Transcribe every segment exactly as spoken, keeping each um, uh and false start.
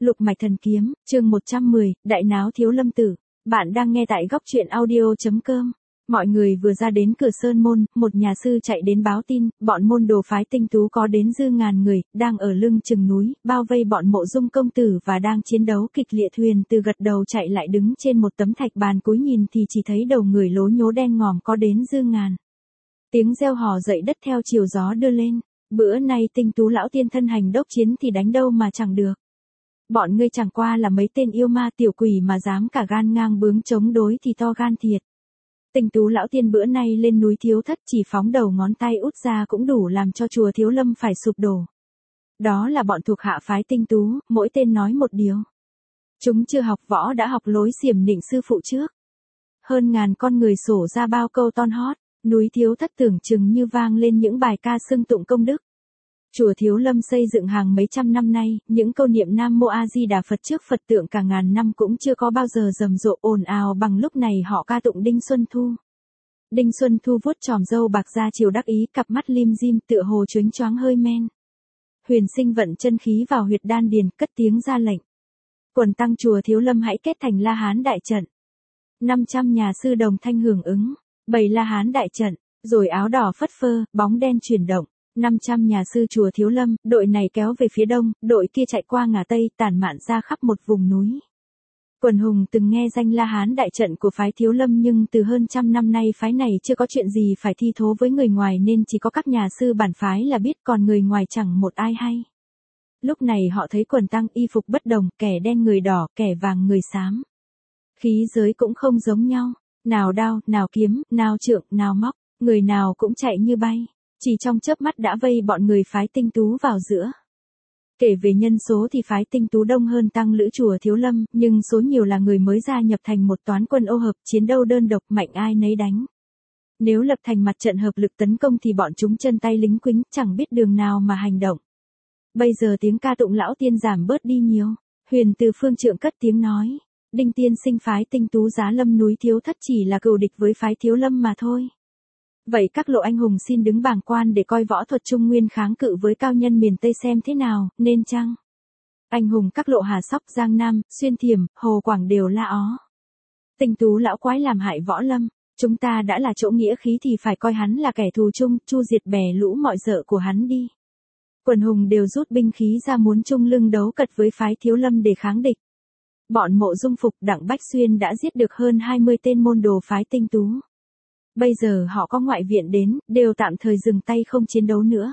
Lục mạch thần kiếm, chương một trăm mười, đại náo Thiếu Lâm tử. Bạn đang nghe tại góc truyện audio chấm com. Mọi người vừa ra đến cửa sơn môn, một nhà sư chạy đến báo tin, bọn môn đồ phái Tinh Tú có đến dư ngàn người, đang ở lưng chừng núi, bao vây bọn Mộ Dung công tử và đang chiến đấu kịch liệt. Thuyền từ gật đầu chạy lại đứng trên một tấm thạch bàn, cúi nhìn thì chỉ thấy đầu người lố nhố đen ngòm có đến dư ngàn. Tiếng reo hò dậy đất theo chiều gió đưa lên. Bữa nay Tinh Tú lão tiên thân hành đốc chiến thì đánh đâu mà chẳng được. Bọn ngươi chẳng qua là mấy tên yêu ma tiểu quỷ mà dám cả gan ngang bướng chống đối thì to gan thiệt. Tinh Tú lão tiên bữa nay lên núi Thiếu Thất chỉ phóng đầu ngón tay út ra cũng đủ làm cho chùa Thiếu Lâm phải sụp đổ. Đó là bọn thuộc hạ phái Tinh Tú, mỗi tên nói một điều. Chúng chưa học võ đã học lối xiểm nịnh sư phụ trước. Hơn ngàn con người sổ ra bao câu ton hót, núi Thiếu Thất tưởng chừng như vang lên những bài ca xưng tụng công đức. Chùa Thiếu Lâm xây dựng hàng mấy trăm năm nay, những câu niệm Nam Mô A Di Đà Phật trước Phật tượng cả ngàn năm cũng chưa có bao giờ rầm rộ ồn ào bằng lúc này họ ca tụng Đinh Xuân Thu. Đinh Xuân Thu vuốt chòm râu bạc ra chiều đắc ý, cặp mắt lim dim tựa hồ chónh choáng hơi men. Huyền Sinh vận chân khí vào huyệt đan điền, cất tiếng ra lệnh. Quần tăng chùa Thiếu Lâm hãy kết thành La Hán đại trận. năm trăm nhà sư đồng thanh hưởng ứng, bày La Hán đại trận, rồi áo đỏ phất phơ, bóng đen chuyển động. năm trăm nhà sư chùa Thiếu Lâm, đội này kéo về phía đông, đội kia chạy qua ngả tây, tản mạn ra khắp một vùng núi. Quần hùng từng nghe danh La Hán đại trận của phái Thiếu Lâm, nhưng từ hơn trăm năm nay phái này chưa có chuyện gì phải thi thố với người ngoài nên chỉ có các nhà sư bản phái là biết, còn người ngoài chẳng một ai hay. Lúc này họ thấy quần tăng y phục bất đồng, kẻ đen người đỏ, kẻ vàng người xám. Khí giới cũng không giống nhau, nào đao, nào kiếm, nào trượng, nào móc, người nào cũng chạy như bay. Chỉ trong chớp mắt đã vây bọn người phái Tinh Tú vào giữa. Kể về nhân số thì phái Tinh Tú đông hơn tăng lữ chùa Thiếu Lâm, nhưng số nhiều là người mới gia nhập thành một toán quân ô hợp, chiến đấu đơn độc, mạnh ai nấy đánh. Nếu lập thành mặt trận hợp lực tấn công thì bọn chúng chân tay lính quính, chẳng biết đường nào mà hành động. Bây giờ tiếng ca tụng lão tiên giảm bớt đi nhiều. Huyền từ phương trượng cất tiếng nói, Đinh tiên sinh phái Tinh Tú giá lâm núi Thiếu Thất chỉ là cừu địch với phái Thiếu Lâm mà thôi. Vậy các lộ anh hùng xin đứng bàng quan để coi võ thuật Trung Nguyên kháng cự với cao nhân miền Tây xem thế nào, nên chăng? Anh hùng các lộ Hà Sóc, Giang Nam, Xuyên Thiểm, Hồ Quảng đều la ó. Tinh Tú lão quái làm hại võ lâm, chúng ta đã là chỗ nghĩa khí thì phải coi hắn là kẻ thù chung, chu diệt bè lũ mọi dợ của hắn đi. Quần hùng đều rút binh khí ra muốn chung lưng đấu cật với phái Thiếu Lâm để kháng địch. Bọn Mộ Dung Phục, Đặng Bách Xuyên đã giết được hơn hai mươi tên môn đồ phái Tinh Tú. Bây giờ họ có ngoại viện đến, đều tạm thời dừng tay không chiến đấu nữa.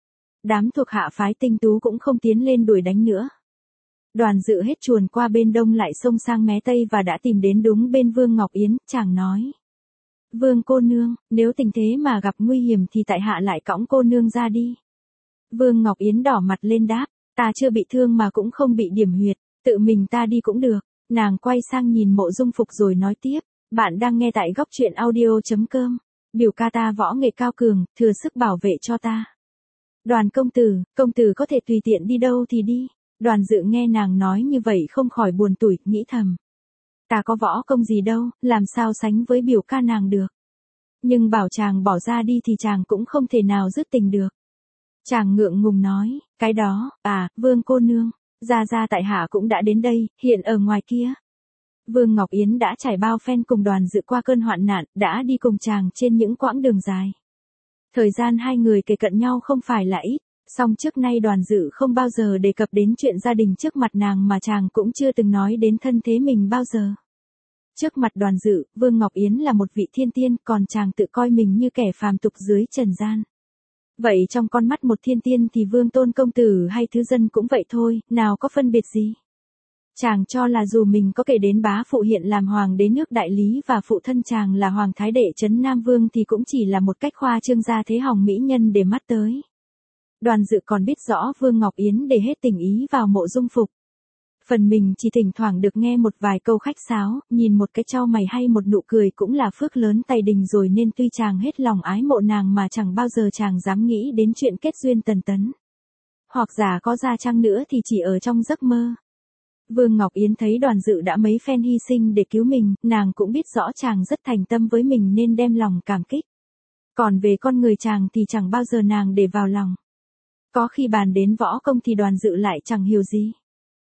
Đám thuộc hạ phái Tinh Tú cũng không tiến lên đuổi đánh nữa. Đoàn Dự hết chuồn qua bên đông lại xông sang mé tây và đã tìm đến đúng bên Vương Ngọc Yến, chàng nói. Vương cô nương, nếu tình thế mà gặp nguy hiểm thì tại hạ lại cõng cô nương ra đi. Vương Ngọc Yến đỏ mặt lên đáp, ta chưa bị thương mà cũng không bị điểm huyệt, tự mình ta đi cũng được. Nàng quay sang nhìn Mộ Dung Phục rồi nói tiếp. Bạn đang nghe tại góc truyện audio chấm com. Biểu ca ta võ nghệ cao cường, thừa sức bảo vệ cho ta. Đoàn công tử, công tử có thể tùy tiện đi đâu thì đi. Đoàn Dự nghe nàng nói như vậy không khỏi buồn tủi, nghĩ thầm. Ta có võ công gì đâu, làm sao sánh với biểu ca nàng được. Nhưng bảo chàng bỏ ra đi thì chàng cũng không thể nào dứt tình được. Chàng ngượng ngùng nói, cái đó, à, Vương cô nương, ra ra tại hạ cũng đã đến đây, hiện ở ngoài kia. Vương Ngọc Yến đã trải bao phen cùng Đoàn Dự qua cơn hoạn nạn, đã đi cùng chàng trên những quãng đường dài. Thời gian hai người kề cận nhau không phải là ít, song trước nay Đoàn Dự không bao giờ đề cập đến chuyện gia đình trước mặt nàng mà chàng cũng chưa từng nói đến thân thế mình bao giờ. Trước mặt Đoàn Dự, Vương Ngọc Yến là một vị thiên tiên, còn chàng tự coi mình như kẻ phàm tục dưới trần gian. Vậy trong con mắt một thiên tiên thì Vương Tôn công tử hay thứ dân cũng vậy thôi, nào có phân biệt gì. Chàng cho là dù mình có kể đến bá phụ hiện làm hoàng đế nước Đại Lý và phụ thân chàng là hoàng thái đệ trấn Nam Vương thì cũng chỉ là một cách khoa trương gia thế hòng mỹ nhân để mắt tới. Đoàn Dự còn biết rõ Vương Ngọc Yến để hết tình ý vào Mộ Dung Phục. Phần mình chỉ thỉnh thoảng được nghe một vài câu khách sáo, nhìn một cái chau mày hay một nụ cười cũng là phước lớn tay đình rồi, nên tuy chàng hết lòng ái mộ nàng mà chẳng bao giờ chàng dám nghĩ đến chuyện kết duyên tần tấn. Hoặc giả có ra chăng nữa thì chỉ ở trong giấc mơ. Vương Ngọc Yến thấy Đoàn Dự đã mấy phen hy sinh để cứu mình, nàng cũng biết rõ chàng rất thành tâm với mình nên đem lòng cảm kích. Còn về con người chàng thì chẳng bao giờ nàng để vào lòng. Có khi bàn đến võ công thì Đoàn Dự lại chẳng hiểu gì.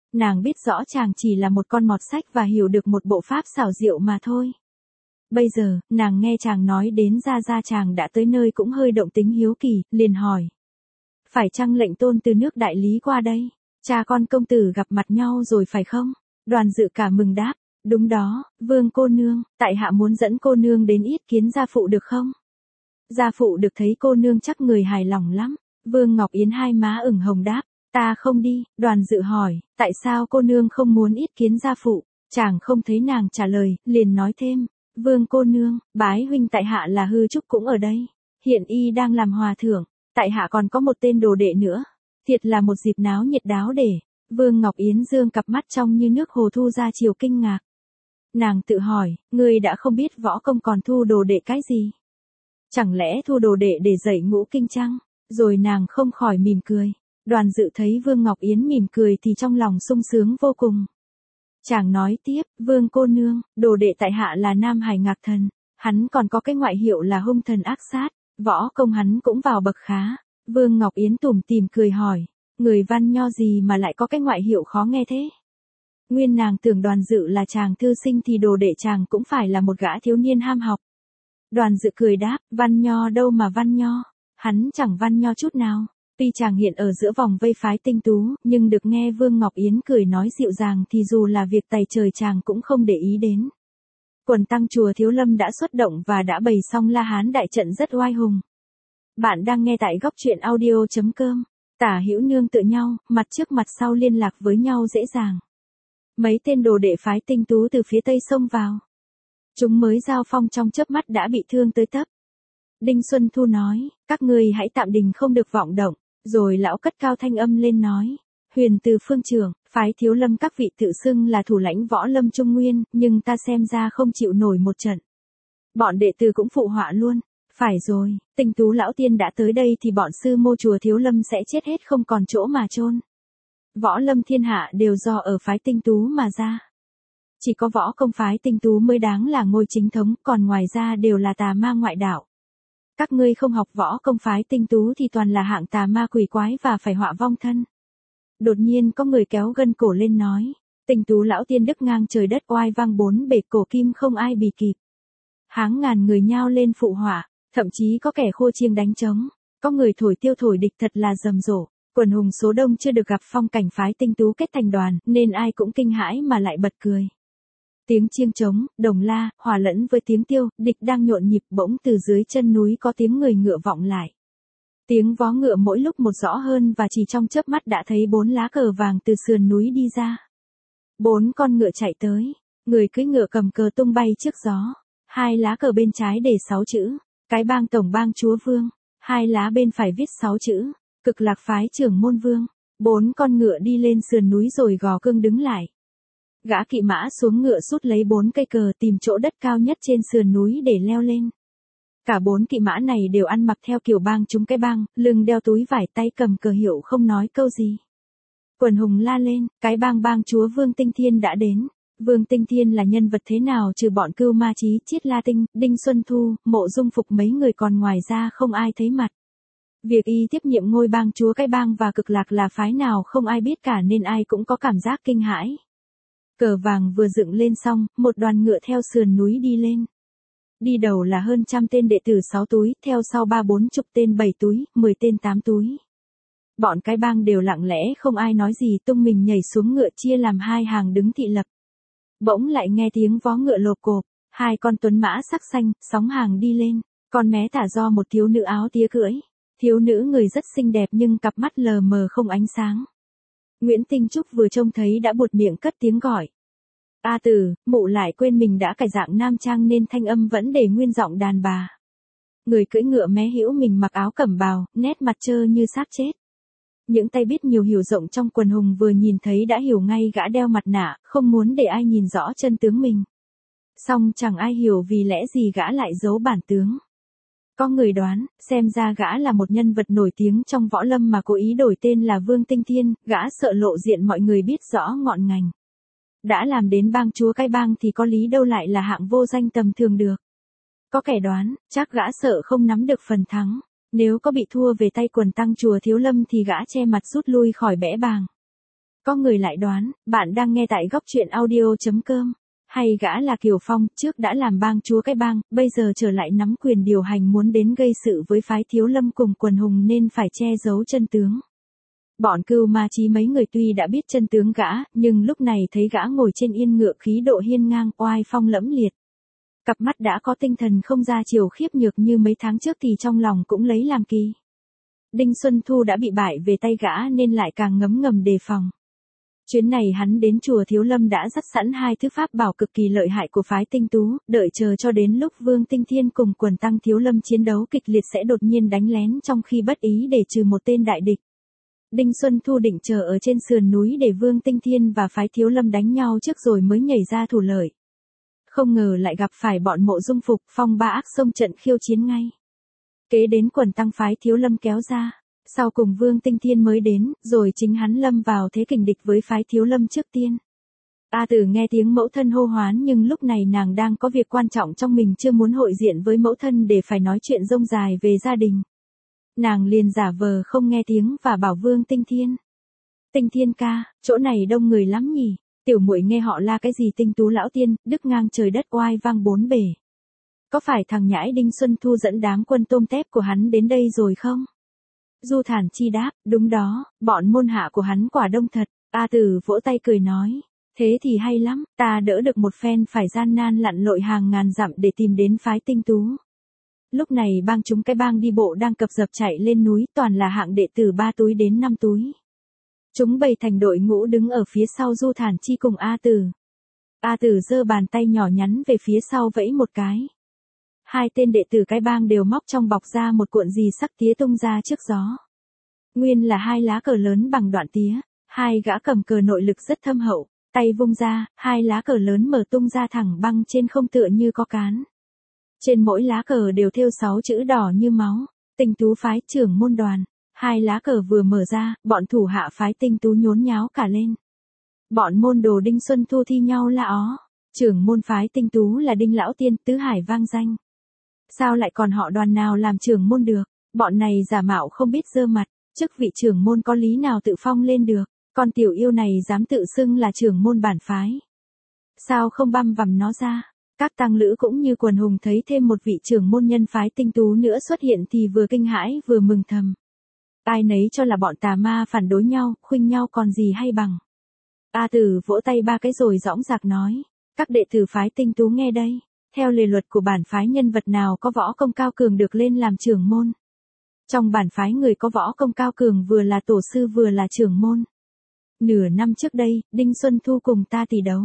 Nàng biết rõ chàng chỉ là một con mọt sách và hiểu được một bộ pháp xảo diệu mà thôi. Bây giờ, nàng nghe chàng nói đến ra ra chàng đã tới nơi cũng hơi động tính hiếu kỳ, liền hỏi. Phải chăng lệnh tôn từ nước Đại Lý qua đây? Cha con công tử gặp mặt nhau rồi phải không? Đoàn Dự cả mừng đáp. Đúng đó, vương cô nương, tại hạ muốn dẫn cô nương đến yết kiến gia phụ được không? Gia phụ được thấy cô nương chắc người hài lòng lắm. Vương Ngọc Yến hai má ửng hồng đáp. Ta không đi. Đoàn Dự hỏi, tại sao cô nương không muốn yết kiến gia phụ? Chàng không thấy nàng trả lời, liền nói thêm. Vương cô nương, bái huynh tại hạ là Hư Trúc cũng ở đây. Hiện y đang làm hòa thượng. Tại hạ còn có một tên đồ đệ nữa. Thiệt là một dịp náo nhiệt đáo để. Vương Ngọc Yến dương cặp mắt trong như nước hồ thu ra chiều kinh ngạc. Nàng tự hỏi, ngươi đã không biết võ công còn thu đồ đệ cái gì? Chẳng lẽ thu đồ đệ để dạy ngũ kinh chăng? Rồi nàng không khỏi mỉm cười. Đoàn Dự thấy Vương Ngọc Yến mỉm cười thì trong lòng sung sướng vô cùng. Chàng nói tiếp, Vương cô nương, đồ đệ tại hạ là Nam Hải Ngạc Thần. Hắn còn có cái ngoại hiệu là hung thần ác sát. Võ công hắn cũng vào bậc khá. Vương Ngọc Yến tủm tỉm cười hỏi. Người văn nho gì mà lại có cái ngoại hiệu khó nghe thế? Nguyên nàng tưởng Đoàn Dự là chàng thư sinh thì đồ đệ chàng cũng phải là một gã thiếu niên ham học. Đoàn Dự cười đáp, văn nho đâu mà văn nho, hắn chẳng văn nho chút nào. Tuy chàng hiện ở giữa vòng vây phái tinh tú, nhưng được nghe Vương Ngọc Yến cười nói dịu dàng thì dù là việc tày trời chàng cũng không để ý đến. Quần tăng chùa Thiếu Lâm đã xuất động và đã bày xong La Hán đại trận rất oai hùng. Bạn đang nghe tại góc truyện audio chấm com. Tả hữu nương tựa nhau, mặt trước mặt sau liên lạc với nhau dễ dàng. Mấy tên đồ đệ phái tinh tú từ phía tây xông vào. Chúng mới giao phong trong chớp mắt đã bị thương tới tấp. Đinh Xuân Thu nói, các ngươi hãy tạm đình không được vọng động. Rồi lão cất cao thanh âm lên nói. Huyền Từ phương trưởng, phái Thiếu Lâm các vị tự xưng là thủ lãnh võ lâm Trung Nguyên, nhưng ta xem ra không chịu nổi một trận. Bọn đệ tử cũng phụ họa luôn. Phải rồi, Tinh Tú lão tiên đã tới đây thì bọn sư mô chùa Thiếu Lâm sẽ chết hết không còn chỗ mà chôn. Võ lâm thiên hạ đều do ở phái Tinh Tú mà ra. Chỉ có võ công phái Tinh Tú mới đáng là ngôi chính thống, còn ngoài ra đều là tà ma ngoại đạo. Các ngươi không học võ công phái Tinh Tú thì toàn là hạng tà ma quỷ quái và phải họa vong thân. Đột nhiên có người kéo gân cổ lên nói, Tinh Tú lão tiên đức ngang trời đất oai vang bốn bể cổ kim không ai bì kịp. Háng ngàn người nhao lên phụ họa, thậm chí có kẻ khua chiêng đánh trống, có người thổi tiêu thổi địch thật là rầm rộ. Quần hùng số đông chưa được gặp phong cảnh phái Tinh Tú kết thành đoàn, nên ai cũng kinh hãi mà lại bật cười. Tiếng chiêng trống, đồng la, hòa lẫn với tiếng tiêu, địch đang nhộn nhịp bỗng từ dưới chân núi có tiếng người ngựa vọng lại. Tiếng vó ngựa mỗi lúc một rõ hơn và chỉ trong chớp mắt đã thấy bốn lá cờ vàng từ sườn núi đi ra. Bốn con ngựa chạy tới, người cưỡi ngựa cầm cờ tung bay trước gió. Hai lá cờ bên trái để sáu chữ, cái bang tổng bang chúa vương. Hai lá bên phải viết sáu chữ, cực lạc phái trưởng môn vương. Bốn con ngựa đi lên sườn núi rồi gò cương đứng lại. Gã kỵ mã xuống ngựa rút lấy bốn cây cờ tìm chỗ đất cao nhất trên sườn núi để leo lên. Cả bốn kỵ mã này đều ăn mặc theo kiểu bang chúng cái bang, lưng đeo túi vải tay cầm cờ hiệu không nói câu gì. Quần hùng la lên, cái bang bang chúa Vương Tinh Thiên đã đến. Vương Tinh Thiên là nhân vật thế nào trừ bọn Cưu Ma Chí, Chiết La Tinh, Đinh Xuân Thu, Mộ Dung Phục mấy người còn ngoài ra không ai thấy mặt. Việc y tiếp nhiệm ngôi bang chúa cái bang và cực lạc là phái nào không ai biết cả nên ai cũng có cảm giác kinh hãi. Cờ vàng vừa dựng lên xong, một đoàn ngựa theo sườn núi đi lên. Đi đầu là hơn trăm tên đệ tử sáu túi, theo sau ba bốn chục tên bảy túi, mười tên tám túi. Bọn cái bang đều lặng lẽ không ai nói gì tung mình nhảy xuống ngựa chia làm hai hàng đứng thị lập. Bỗng lại nghe tiếng vó ngựa lộp cộp, hai con tuấn mã sắc xanh, sóng hàng đi lên, con mé tả do một thiếu nữ áo tía cưỡi. Thiếu nữ người rất xinh đẹp nhưng cặp mắt lờ mờ không ánh sáng. Nguyễn Tinh Trúc vừa trông thấy đã buột miệng cất tiếng gọi. A Tử, mụ lại quên mình đã cải dạng nam trang nên thanh âm vẫn để nguyên giọng đàn bà. Người cưỡi ngựa mé hữu mình mặc áo cẩm bào, nét mặt trơ như xác chết. Những tay biết nhiều hiểu rộng trong quần hùng vừa nhìn thấy đã hiểu ngay gã đeo mặt nạ, không muốn để ai nhìn rõ chân tướng mình. Song chẳng ai hiểu vì lẽ gì gã lại giấu bản tướng. Có người đoán, xem ra gã là một nhân vật nổi tiếng trong võ lâm mà cố ý đổi tên là Vương Tinh Thiên, gã sợ lộ diện mọi người biết rõ ngọn ngành. Đã làm đến bang chúa cái bang thì có lý đâu lại là hạng vô danh tầm thường được. Có kẻ đoán, chắc gã sợ không nắm được phần thắng. Nếu có bị thua về tay quần tăng chùa Thiếu Lâm thì gã che mặt rút lui khỏi bẽ bàng. Có người lại đoán, bạn đang nghe tại góc truyện audio.com. Hay gã là Kiều Phong, trước đã làm bang chúa cái bang, bây giờ trở lại nắm quyền điều hành muốn đến gây sự với phái Thiếu Lâm cùng quần hùng nên phải che giấu chân tướng. Bọn Cưu Ma Chí mấy người tuy đã biết chân tướng gã, nhưng lúc này thấy gã ngồi trên yên ngựa khí độ hiên ngang oai phong lẫm liệt. Cặp mắt đã có tinh thần không ra chiều khiếp nhược như mấy tháng trước thì trong lòng cũng lấy làm kỳ. Đinh Xuân Thu đã bị bại về tay gã nên lại càng ngấm ngầm đề phòng. Chuyến này hắn đến chùa Thiếu Lâm đã dắt sẵn hai thứ pháp bảo cực kỳ lợi hại của phái Tinh Tú, đợi chờ cho đến lúc Vương Tinh Thiên cùng quần tăng Thiếu Lâm chiến đấu kịch liệt sẽ đột nhiên đánh lén trong khi bất ý để trừ một tên đại địch. Đinh Xuân Thu định chờ ở trên sườn núi để Vương Tinh Thiên và phái Thiếu Lâm đánh nhau trước rồi mới nhảy ra thủ lợi. Không ngờ lại gặp phải bọn Mộ Dung Phục, Phong Ba Ác xông trận khiêu chiến ngay. Kế đến quần tăng phái Thiếu Lâm kéo ra. Sau cùng Vương Tinh Thiên mới đến, rồi chính hắn lâm vào thế kình địch với phái Thiếu Lâm trước tiên. A Tử nghe tiếng mẫu thân hô hoán nhưng lúc này nàng đang có việc quan trọng trong mình chưa muốn hội diện với mẫu thân để phải nói chuyện rông dài về gia đình. Nàng liền giả vờ không nghe tiếng và bảo Vương Tinh Thiên. Tinh Thiên ca, chỗ này đông người lắm nhỉ, tiểu muội nghe họ la cái gì Tinh Tú lão tiên, đức ngang trời đất oai vang bốn bể. Có phải thằng nhãi Đinh Xuân Thu dẫn đám quân tôm tép của hắn đến đây rồi không? Du Thản Chi đáp, đúng đó, bọn môn hạ của hắn quả đông thật. A Tử vỗ tay cười nói, thế thì hay lắm, ta đỡ được một phen phải gian nan lặn lội hàng ngàn dặm để tìm đến phái Tinh Tú. Lúc này bang chúng cái bang đi bộ đang cập dập chạy lên núi, toàn là hạng đệ tử ba túi đến năm túi. Chúng bày thành đội ngũ đứng ở phía sau Du Thản Chi cùng A Tử. A Tử giơ bàn tay nhỏ nhắn về phía sau vẫy một cái. Hai tên đệ tử cái bang đều móc trong bọc ra một cuộn gì sắc tía tung ra trước gió. Nguyên là hai lá cờ lớn bằng đoạn tía, hai gã cầm cờ nội lực rất thâm hậu, tay vung ra, hai lá cờ lớn mở tung ra thẳng băng trên không tựa như có cán. Trên mỗi lá cờ đều thêu sáu chữ đỏ như máu, Tinh Tú phái trưởng môn đoàn. Hai lá cờ vừa mở ra, bọn thủ hạ phái Tinh Tú nhốn nháo cả lên. Bọn môn đồ Đinh Xuân Thu thi nhau la ó, trưởng môn phái Tinh Tú là Đinh Lão Tiên, tứ hải vang danh. Sao lại còn họ đoàn nào làm trưởng môn được, bọn này giả mạo không biết dơ mặt, chức vị trưởng môn có lý nào tự phong lên được, con tiểu yêu này dám tự xưng là trưởng môn bản phái. Sao không băm vằm nó ra, các tăng lữ cũng như quần hùng thấy thêm một vị trưởng môn nhân phái Tinh Tú nữa xuất hiện thì vừa kinh hãi vừa mừng thầm. Ai nấy cho là bọn tà ma phản đối nhau, khuynh nhau còn gì hay bằng. A Tử vỗ tay ba cái rồi dõng dạc nói, các đệ tử phái Tinh Tú nghe đây. Theo lề luật của bản phái nhân vật nào có võ công cao cường được lên làm trưởng môn. Trong bản phái người có võ công cao cường vừa là tổ sư vừa là trưởng môn. Nửa năm trước đây, Đinh Xuân Thu cùng ta tỷ đấu.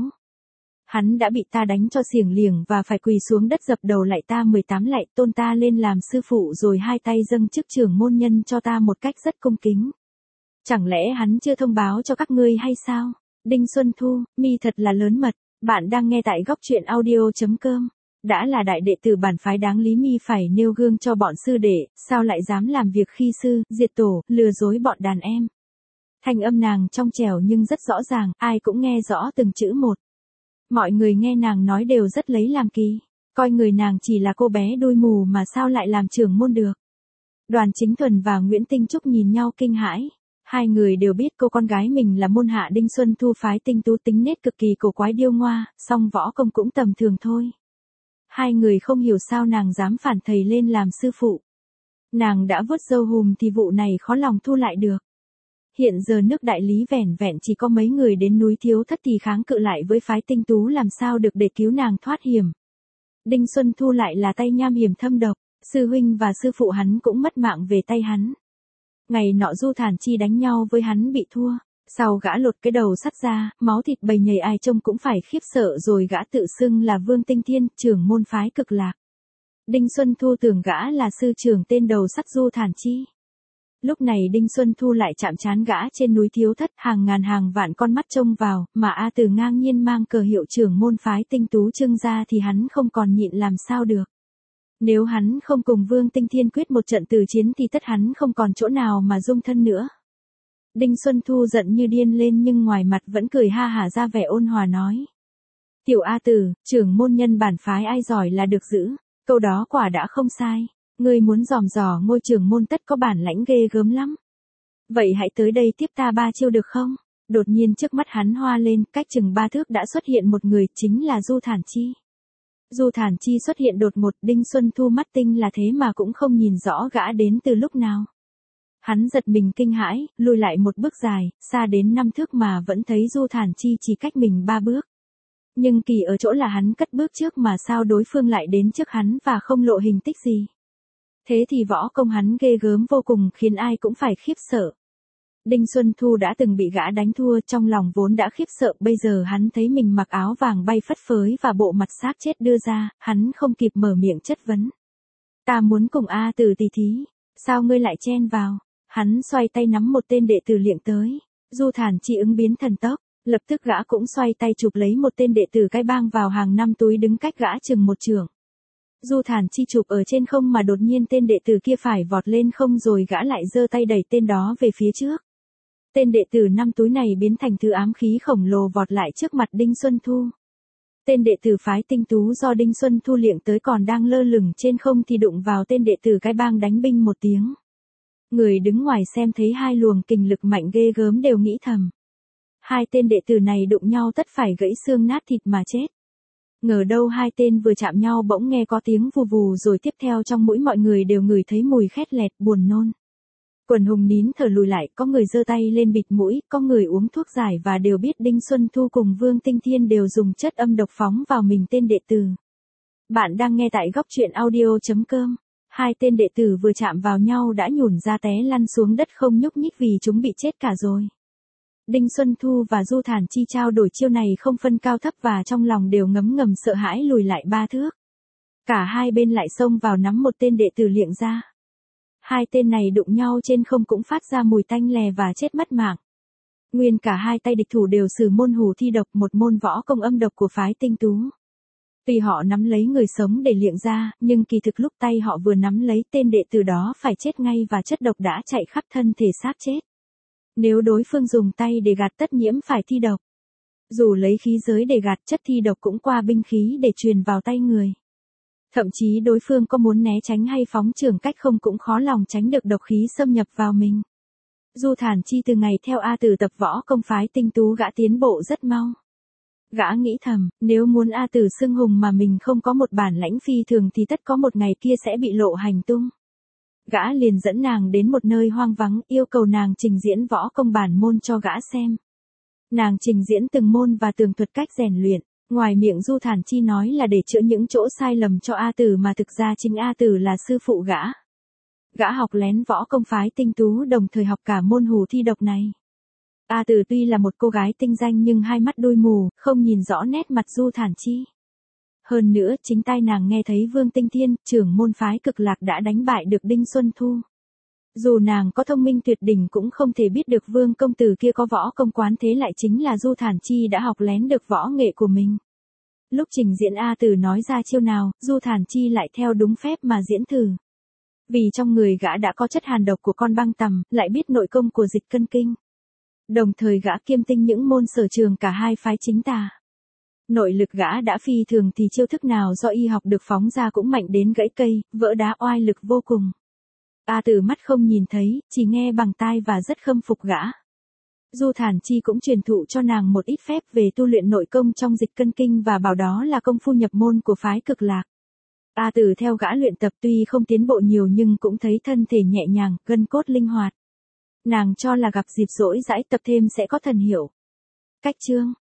Hắn đã bị ta đánh cho xiềng liềng và phải quỳ xuống đất dập đầu lại ta mười tám lạy, tôn ta lên làm sư phụ rồi hai tay dâng chức trưởng môn nhân cho ta một cách rất cung kính. Chẳng lẽ hắn chưa thông báo cho các ngươi hay sao? Đinh Xuân Thu, mi thật là lớn mật. Bạn đang nghe tại góc truyện audio.com. Đã là đại đệ tử bản phái đáng lý mi phải nêu gương cho bọn sư đệ, sao lại dám làm việc khi sư, diệt tổ, lừa dối bọn đàn em. Thanh âm nàng trong trẻo nhưng rất rõ ràng, ai cũng nghe rõ từng chữ một. Mọi người nghe nàng nói đều rất lấy làm kỳ, coi người nàng chỉ là cô bé đuôi mù mà sao lại làm trưởng môn được. Đoàn Chính Thuần và Nguyễn Tinh Trúc nhìn nhau kinh hãi. Hai người đều biết cô con gái mình là môn hạ Đinh Xuân Thu phái Tinh Tú, tính nết cực kỳ cổ quái điêu ngoa, song võ công cũng tầm thường thôi. Hai người không hiểu sao nàng dám phản thầy lên làm sư phụ. Nàng đã vuốt râu hùm thì vụ này khó lòng thu lại được. Hiện giờ nước Đại Lý vẻn vẹn chỉ có mấy người đến núi Thiếu Thất thì kháng cự lại với phái Tinh Tú làm sao được để cứu nàng thoát hiểm. Đinh Xuân Thu lại là tay nham hiểm thâm độc, sư huynh và sư phụ hắn cũng mất mạng về tay hắn. Ngày nọ Du Thản Chi đánh nhau với hắn bị thua, sau gã lột cái đầu sắt ra, máu thịt bầy nhầy ai trông cũng phải khiếp sợ rồi gã tự xưng là Vương Tinh Thiên, trưởng môn phái Cực Lạc. Đinh Xuân Thu tưởng gã là sư trưởng tên đầu sắt Du Thản Chi. Lúc này Đinh Xuân Thu lại chạm trán gã trên núi Thiếu Thất, hàng ngàn hàng vạn con mắt trông vào, mà A Tử ngang nhiên mang cờ hiệu trưởng môn phái Tinh Tú trưng ra thì hắn không còn nhịn làm sao được. Nếu hắn không cùng Vương Tinh Thiên quyết một trận tử chiến thì tất hắn không còn chỗ nào mà dung thân nữa. Đinh Xuân Thu giận như điên lên nhưng ngoài mặt vẫn cười ha hả ra vẻ ôn hòa nói. Tiểu A Tử, trưởng môn nhân bản phái ai giỏi là được giữ, câu đó quả đã không sai. Ngươi muốn dòm dò ngôi trưởng môn tất có bản lãnh ghê gớm lắm. Vậy hãy tới đây tiếp ta ba chiêu được không? Đột nhiên trước mắt hắn hoa lên, cách chừng ba thước đã xuất hiện một người, chính là Du Thản Chi. Du Thản Chi xuất hiện đột ngột, Đinh Xuân Thu mắt tinh là thế mà cũng không nhìn rõ gã đến từ lúc nào. Hắn giật mình kinh hãi, lùi lại một bước dài, xa đến năm thước mà vẫn thấy Du Thản Chi chỉ cách mình ba bước. Nhưng kỳ ở chỗ là hắn cất bước trước mà sao đối phương lại đến trước hắn và không lộ hình tích gì. Thế thì võ công hắn ghê gớm vô cùng, khiến ai cũng phải khiếp sợ. Đinh Xuân Thu đã từng bị gã đánh thua, trong lòng vốn đã khiếp sợ, bây giờ hắn thấy mình mặc áo vàng bay phất phới và bộ mặt xác chết đưa ra, hắn không kịp mở miệng chất vấn. Ta muốn cùng A Tử tỷ thí, sao ngươi lại chen vào? Hắn xoay tay nắm một tên đệ tử liệng tới. Du Thản Chi ứng biến thần tốc, lập tức gã cũng xoay tay chụp lấy một tên đệ tử cái bang vào hàng năm túi đứng cách gã chừng một trượng. Du Thản Chi chụp ở trên không mà đột nhiên tên đệ tử kia phải vọt lên không rồi gã lại giơ tay đẩy tên đó về phía trước. Tên đệ tử năm túi này biến thành thứ ám khí khổng lồ vọt lại trước mặt Đinh Xuân Thu. Tên đệ tử phái tinh tú do Đinh Xuân Thu liệng tới còn đang lơ lửng trên không thì đụng vào tên đệ tử cái bang đánh binh một tiếng. Người đứng ngoài xem thấy hai luồng kình lực mạnh ghê gớm đều nghĩ thầm. Hai tên đệ tử này đụng nhau tất phải gãy xương nát thịt mà chết. Ngờ đâu hai tên vừa chạm nhau bỗng nghe có tiếng vù vù rồi tiếp theo trong mũi mọi người đều ngửi thấy mùi khét lẹt buồn nôn. Quần hùng nín thở lùi lại, có người giơ tay lên bịt mũi, có người uống thuốc giải và đều biết Đinh Xuân Thu cùng Vương Tinh Thiên đều dùng chất âm độc phóng vào mình tên đệ tử. Bạn đang nghe tại góc truyện audio chấm com. Hai tên đệ tử vừa chạm vào nhau đã nhủn ra té lăn xuống đất không nhúc nhích vì chúng bị chết cả rồi. Đinh Xuân Thu và Du Thản Chi trao đổi chiêu này không phân cao thấp và trong lòng đều ngấm ngầm sợ hãi lùi lại ba thước. Cả hai bên lại xông vào nắm một tên đệ tử liệng ra. Hai tên này đụng nhau trên không cũng phát ra mùi tanh lè và chết mất mạng. Nguyên cả hai tay địch thủ đều sử môn hủ thi độc, một môn võ công âm độc của phái tinh tú. Tuy họ nắm lấy người sống để liệng ra, nhưng kỳ thực lúc tay họ vừa nắm lấy tên đệ tử đó phải chết ngay và chất độc đã chạy khắp thân thể xác chết. Nếu đối phương dùng tay để gạt tất nhiễm phải thi độc. Dù lấy khí giới để gạt chất thi độc cũng qua binh khí để truyền vào tay người. Thậm chí đối phương có muốn né tránh hay phóng trường cách không cũng khó lòng tránh được độc khí xâm nhập vào mình. Du Thản Chi từ ngày theo A Tử tập võ công phái tinh tú gã tiến bộ rất mau. Gã nghĩ thầm, nếu muốn A Tử xưng hùng mà mình không có một bản lãnh phi thường thì tất có một ngày kia sẽ bị lộ hành tung. Gã liền dẫn nàng đến một nơi hoang vắng, yêu cầu nàng trình diễn võ công bản môn cho gã xem. Nàng trình diễn từng môn và tường thuật cách rèn luyện. Ngoài miệng Du Thản Chi nói là để chữa những chỗ sai lầm cho A Tử mà thực ra chính A Tử là sư phụ gã. Gã học lén võ công phái tinh tú đồng thời học cả môn hủ thi độc này. A Tử tuy là một cô gái tinh danh nhưng hai mắt đôi mù, không nhìn rõ nét mặt Du Thản Chi. Hơn nữa, chính tai nàng nghe thấy Vương Tinh Thiên, trưởng môn phái Cực Lạc đã đánh bại được Đinh Xuân Thu. Dù nàng có thông minh tuyệt đỉnh cũng không thể biết được Vương công tử kia có võ công quán thế lại chính là Du Thản Chi đã học lén được võ nghệ của mình. Lúc trình diễn A Tử nói ra chiêu nào, Du Thản Chi lại theo đúng phép mà diễn thử. Vì trong người gã đã có chất hàn độc của con băng tằm, lại biết nội công của Dịch Cân Kinh. Đồng thời gã kiêm tinh những môn sở trường cả hai phái chính tà. Nội lực gã đã phi thường thì chiêu thức nào do y học được phóng ra cũng mạnh đến gãy cây, vỡ đá oai lực vô cùng. A Tử mắt không nhìn thấy, chỉ nghe bằng tai và rất khâm phục gã. Du Thản Chi cũng truyền thụ cho nàng một ít phép về tu luyện nội công trong Dịch Cân Kinh và bảo đó là công phu nhập môn của phái Cực Lạc. A Tử theo gã luyện tập tuy không tiến bộ nhiều nhưng cũng thấy thân thể nhẹ nhàng, gân cốt linh hoạt. Nàng cho là gặp dịp rỗi rãi tập thêm sẽ có thần hiệu. Cách chương